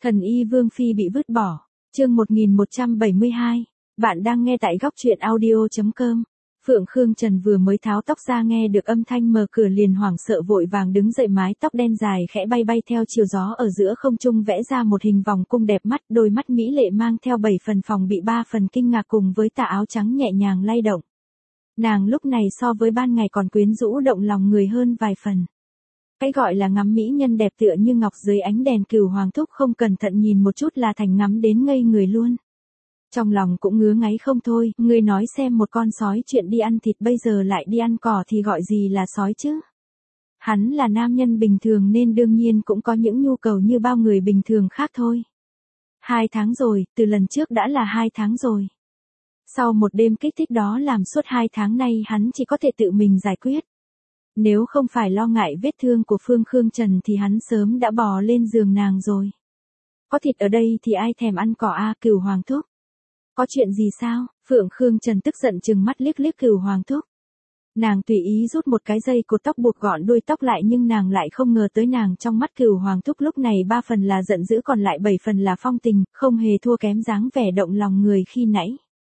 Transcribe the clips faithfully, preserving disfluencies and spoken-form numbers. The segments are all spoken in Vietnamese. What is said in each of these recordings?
Thần y Vương Phi bị vứt bỏ. Chương một nghìn một trăm bảy mươi hai. Bạn đang nghe tại góc truyện audio chấm com. Phượng Khương Trần vừa mới tháo tóc ra nghe được âm thanh mở cửa liền hoảng sợ vội vàng đứng dậy, mái tóc đen dài khẽ bay bay theo chiều gió ở giữa không trung vẽ ra một hình vòng cung đẹp mắt, đôi mắt mỹ lệ mang theo bảy phần phòng bị ba phần kinh ngạc cùng với tà áo trắng nhẹ nhàng lay động. Nàng lúc này so với ban ngày còn quyến rũ động lòng người hơn vài phần. Cái gọi là ngắm mỹ nhân đẹp tựa như ngọc dưới ánh đèn, Cửu Hoàng Thúc không cẩn thận nhìn một chút là thành ngắm đến ngây người luôn. Trong lòng cũng ngứa ngáy không thôi, ngươi nói xem, một con sói chuyện đi ăn thịt bây giờ lại đi ăn cỏ thì gọi gì là sói chứ? Hắn là nam nhân bình thường nên đương nhiên cũng có những nhu cầu như bao người bình thường khác thôi. Hai tháng rồi, từ lần trước đã là hai tháng rồi. Sau một đêm kích thích đó làm suốt hai tháng nay hắn chỉ có thể tự mình giải quyết. Nếu không phải lo ngại vết thương của Phương Khương Trần thì hắn sớm đã bò lên giường nàng rồi. Có thịt ở đây thì ai thèm ăn cỏ a, Cửu Hoàng Thúc? Có chuyện gì sao? Phượng Khương Trần tức giận trừng mắt liếc liếc Cửu Hoàng Thúc. Nàng tùy ý rút một cái dây cột tóc buộc gọn đuôi tóc lại, nhưng nàng lại không ngờ tới nàng trong mắt Cửu Hoàng Thúc lúc này ba phần là giận dữ còn lại bảy phần là phong tình, không hề thua kém dáng vẻ động lòng người khi nãy.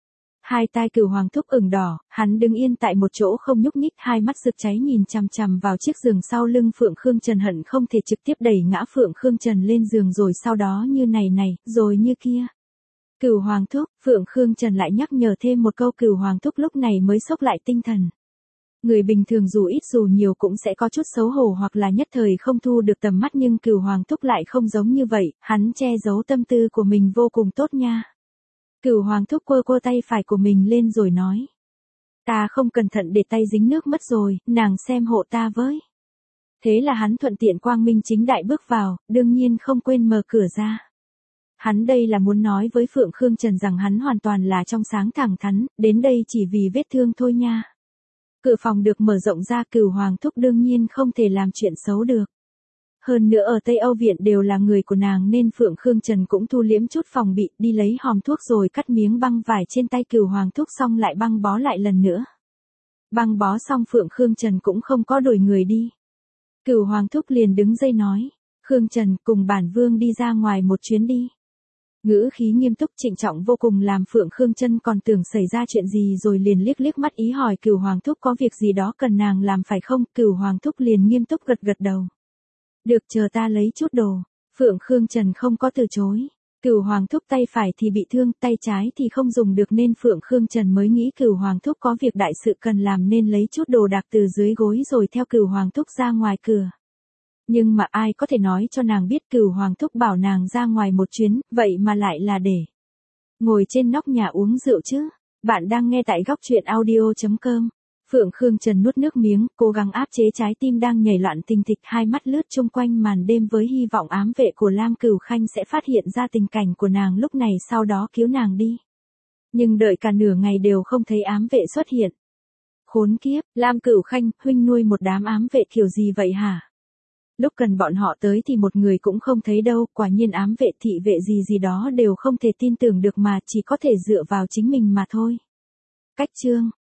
Hai tai Cửu Hoàng Thúc ửng đỏ, hắn đứng yên tại một chỗ không nhúc nhích, hai mắt rực cháy nhìn chằm chằm vào chiếc giường sau lưng Phượng Khương Trần, hận không thể trực tiếp đẩy ngã Phượng Khương Trần lên giường rồi sau đó như này này, rồi như kia. Cửu Hoàng Thúc, Phượng Khương Trần lại nhắc nhở thêm một câu, Cửu Hoàng Thúc lúc này mới xốc lại tinh thần. Người bình thường dù ít dù nhiều cũng sẽ có chút xấu hổ hoặc là nhất thời không thu được tầm mắt, nhưng Cửu Hoàng Thúc lại không giống như vậy, hắn che giấu tâm tư của mình vô cùng tốt nha. Cửu Hoàng Thúc quơ quơ tay phải của mình lên rồi nói. Ta không cẩn thận để tay dính nước mất rồi, nàng xem hộ ta với. Thế là hắn thuận tiện quang minh chính đại bước vào, đương nhiên không quên mở cửa ra. Hắn đây là muốn nói với Phượng Khương Trần rằng hắn hoàn toàn là trong sáng thẳng thắn, đến đây chỉ vì vết thương thôi nha. Cửa phòng được mở rộng ra, Cửu Hoàng Thúc đương nhiên không thể làm chuyện xấu được. Hơn nữa ở Tây Âu Viện đều là người của nàng nên Phượng Khương Trần cũng thu liếm chút phòng bị, đi lấy hòm thuốc rồi cắt miếng băng vải trên tay Cửu Hoàng Thúc xong lại băng bó lại lần nữa. Băng bó xong Phượng Khương Trần cũng không có đuổi người đi. Cửu Hoàng Thúc liền đứng dậy nói, Khương Trần cùng bản vương đi ra ngoài một chuyến đi. Ngữ khí nghiêm túc trịnh trọng vô cùng làm Phượng Khương Trần còn tưởng xảy ra chuyện gì rồi liền liếc liếc mắt ý hỏi Cửu Hoàng Thúc có việc gì đó cần nàng làm phải không? Cửu Hoàng Thúc liền nghiêm túc gật gật đầu. Được, chờ ta lấy chút đồ. Phượng Khương Trần không có từ chối. Cửu Hoàng Thúc tay phải thì bị thương, tay trái thì không dùng được nên Phượng Khương Trần mới nghĩ Cửu Hoàng Thúc có việc đại sự cần làm nên lấy chút đồ đạc từ dưới gối rồi theo Cửu Hoàng Thúc ra ngoài cửa. Nhưng mà ai có thể nói cho nàng biết Cửu Hoàng Thúc bảo nàng ra ngoài một chuyến, vậy mà lại là để ngồi trên nóc nhà uống rượu chứ. Bạn đang nghe tại góc truyện audio chấm com. Phượng Khương Trần nuốt nước miếng, cố gắng áp chế trái tim đang nhảy loạn tình thịch, hai mắt lướt chung quanh màn đêm với hy vọng ám vệ của Lam Cửu Khanh sẽ phát hiện ra tình cảnh của nàng lúc này sau đó cứu nàng đi. Nhưng đợi cả nửa ngày đều không thấy ám vệ xuất hiện. Khốn kiếp, Lam Cửu Khanh, huynh nuôi một đám ám vệ kiểu gì vậy hả? Lúc cần bọn họ tới thì một người cũng không thấy đâu, quả nhiên ám vệ thị vệ gì gì đó đều không thể tin tưởng được mà chỉ có thể dựa vào chính mình mà thôi. Cách chương